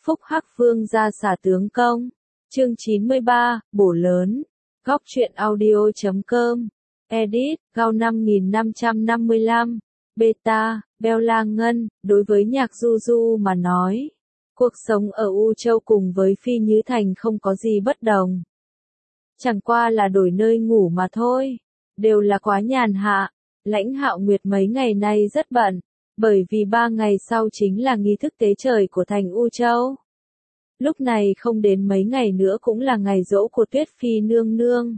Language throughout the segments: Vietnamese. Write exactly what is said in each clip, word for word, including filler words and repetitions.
Phúc Hắc Vương ra xả tướng công. Chương chín mươi ba, bổ lớn. Góc truyện audio chấm com. Edit, Gao năm nghìn năm trăm năm mươi lăm. Beta, Bella Ngân, đối với Nhạc Du Du mà nói, cuộc sống ở U Châu cùng với Phi Như Thành không có gì bất đồng. Chẳng qua là đổi nơi ngủ mà thôi, đều là quá nhàn hạ. Lãnh Hạo Nguyệt mấy ngày nay rất bận, bởi vì ba ngày sau chính là nghi thức tế trời của thành U Châu. Lúc này không đến mấy ngày nữa cũng là ngày giỗ của Tuyết Phi nương nương.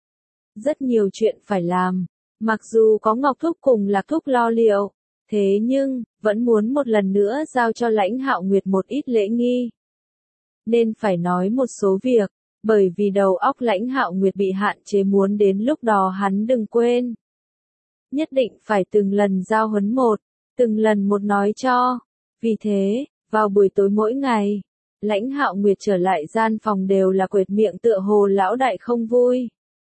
Rất nhiều chuyện phải làm, mặc dù có Ngọc Thúc cùng Lạc Thúc lo liệu, thế nhưng, vẫn muốn một lần nữa giao cho Lãnh Hạo Nguyệt một ít lễ nghi. Nên phải nói một số việc, bởi vì đầu óc Lãnh Hạo Nguyệt bị hạn chế, muốn đến lúc đó hắn đừng quên. Nhất định phải từng lần giao huấn một, từng lần một nói cho. Vì thế, vào buổi tối mỗi ngày, Lãnh Hạo Nguyệt trở lại gian phòng đều là quệt miệng tựa hồ lão đại không vui.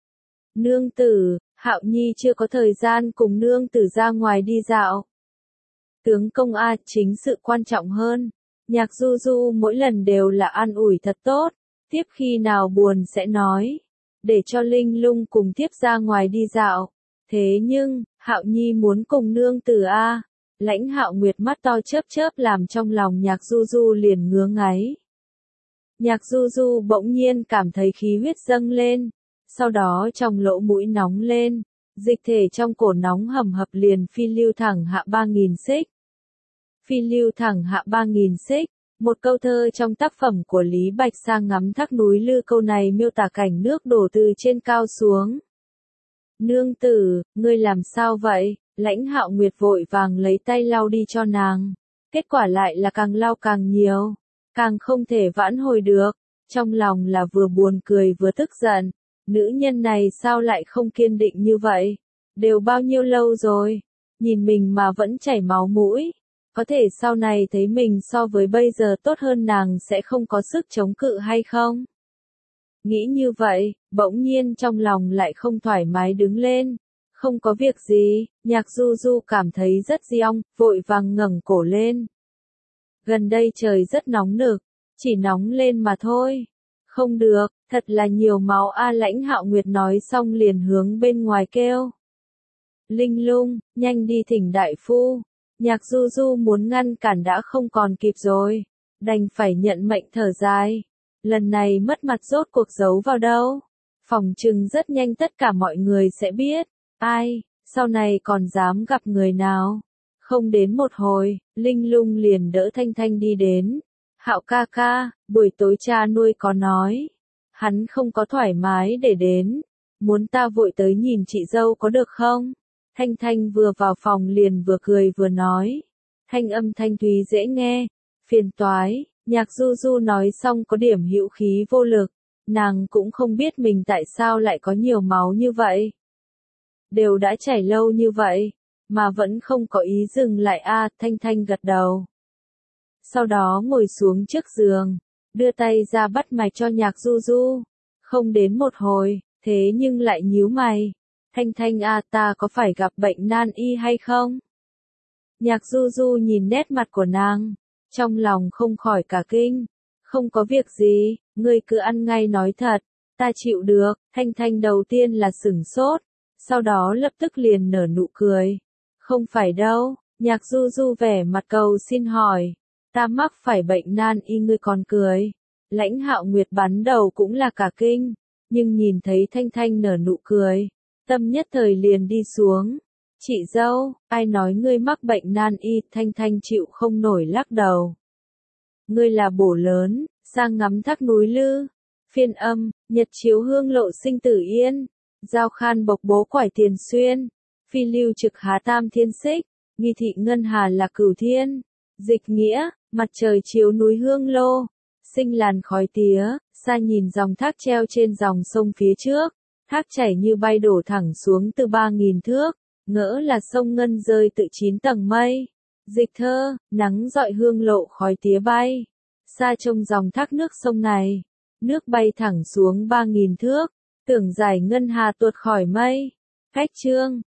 Nương tử, Hạo Nhi chưa có thời gian cùng nương tử ra ngoài đi dạo. Tướng công a, chính sự quan trọng hơn. Nhạc Du Du mỗi lần đều là an ủi thật tốt, tiếp khi nào buồn sẽ nói, để cho Linh Lung cùng tiếp ra ngoài đi dạo. Thế nhưng, Hạo Nhi muốn cùng nương tử a. Lãnh Hạo Nguyệt mắt to chớp chớp làm trong lòng Nhạc Du Du liền ngứa ngáy. Nhạc Du Du bỗng nhiên cảm thấy khí huyết dâng lên, sau đó trong lỗ mũi nóng lên, dịch thể trong cổ nóng hầm hập liền phi lưu thẳng hạ ba nghìn xích. Phi lưu thẳng hạ ba nghìn xích, một câu thơ trong tác phẩm của Lý Bạch Sang ngắm thác núi Lư, câu này miêu tả cảnh nước đổ từ trên cao xuống. Nương tử, ngươi làm sao vậy? Lãnh Hạo Nguyệt vội vàng lấy tay lau đi cho nàng. Kết quả lại là càng lau càng nhiều, càng không thể vãn hồi được. Trong lòng là vừa buồn cười vừa tức giận. Nữ nhân này sao lại không kiên định như vậy? Đều bao nhiêu lâu rồi? Nhìn mình mà vẫn chảy máu mũi. Có thể sau này thấy mình so với bây giờ tốt hơn nàng sẽ không có sức chống cự hay không? Nghĩ như vậy, bỗng nhiên trong lòng lại không thoải mái đứng lên. Không có việc gì, Nhạc Du Du cảm thấy rất diong, vội vàng ngẩng cổ lên. Gần đây trời rất nóng nực, chỉ nóng lên mà thôi. Không được, thật là nhiều máu a. Lãnh Hạo Nguyệt nói xong liền hướng bên ngoài kêu. Linh Lung, nhanh đi thỉnh đại phu. Nhạc Du Du muốn ngăn cản đã không còn kịp rồi, đành phải nhận mệnh thở dài. Lần này mất mặt rốt cuộc giấu vào đâu? Phỏng chừng rất nhanh tất cả mọi người sẽ biết. Ai, sau này còn dám gặp người nào? Không đến một hồi, Linh Lung liền đỡ Thanh Thanh đi đến. Hạo ca ca, buổi tối cha nuôi có nói, hắn không có thoải mái để đến, muốn ta vội tới nhìn chị dâu có được không? Thanh Thanh vừa vào phòng liền vừa cười vừa nói, thanh âm thanh thúy dễ nghe. Phiền toái. Nhạc Du Du nói xong có điểm hữu khí vô lực, nàng cũng không biết mình tại sao lại có nhiều máu như vậy. Đều đã chảy lâu như vậy, mà vẫn không có ý dừng lại a. À, Thanh Thanh gật đầu. Sau đó ngồi xuống trước giường, đưa tay ra bắt mạch cho Nhạc Du Du. Không đến một hồi, thế nhưng lại nhíu mày. Thanh Thanh a, à, ta có phải gặp bệnh nan y hay không? Nhạc Du Du nhìn nét mặt của nàng, trong lòng không khỏi cả kinh. Không có việc gì, ngươi cứ ăn ngay nói thật, ta chịu được. Thanh Thanh đầu tiên là sửng sốt, sau đó lập tức liền nở nụ cười. Không phải đâu. Nhạc Du Du vẻ mặt cầu xin hỏi, ta mắc phải bệnh nan y ngươi còn cười. Lãnh Hạo Nguyệt bắn đầu cũng là cả kinh, nhưng nhìn thấy Thanh Thanh nở nụ cười, tâm nhất thời liền đi xuống. Chị dâu, ai nói ngươi mắc bệnh nan y? Thanh Thanh chịu không nổi lắc đầu. Ngươi là bổ lớn, sang ngắm thác núi Lư. Phiên âm, nhật chiếu hương lộ sinh tử yên. Giao khan bộc bố quải tiền xuyên. Phi lưu trực há tam thiên xích. Nghi thị ngân hà là cửu thiên. Dịch nghĩa, mặt trời chiếu núi hương lô. Sinh làn khói tía, xa nhìn dòng thác treo trên dòng sông phía trước. Thác chảy như bay đổ thẳng xuống từ ba nghìn thước. Ngỡ là sông ngân rơi tự chín tầng mây. Dịch thơ, nắng dọi hương lộ khói tía bay. Xa trông dòng thác nước sông này. Nước bay thẳng xuống ba nghìn thước. Tưởng giải ngân hà tuột khỏi mây. Cách chương,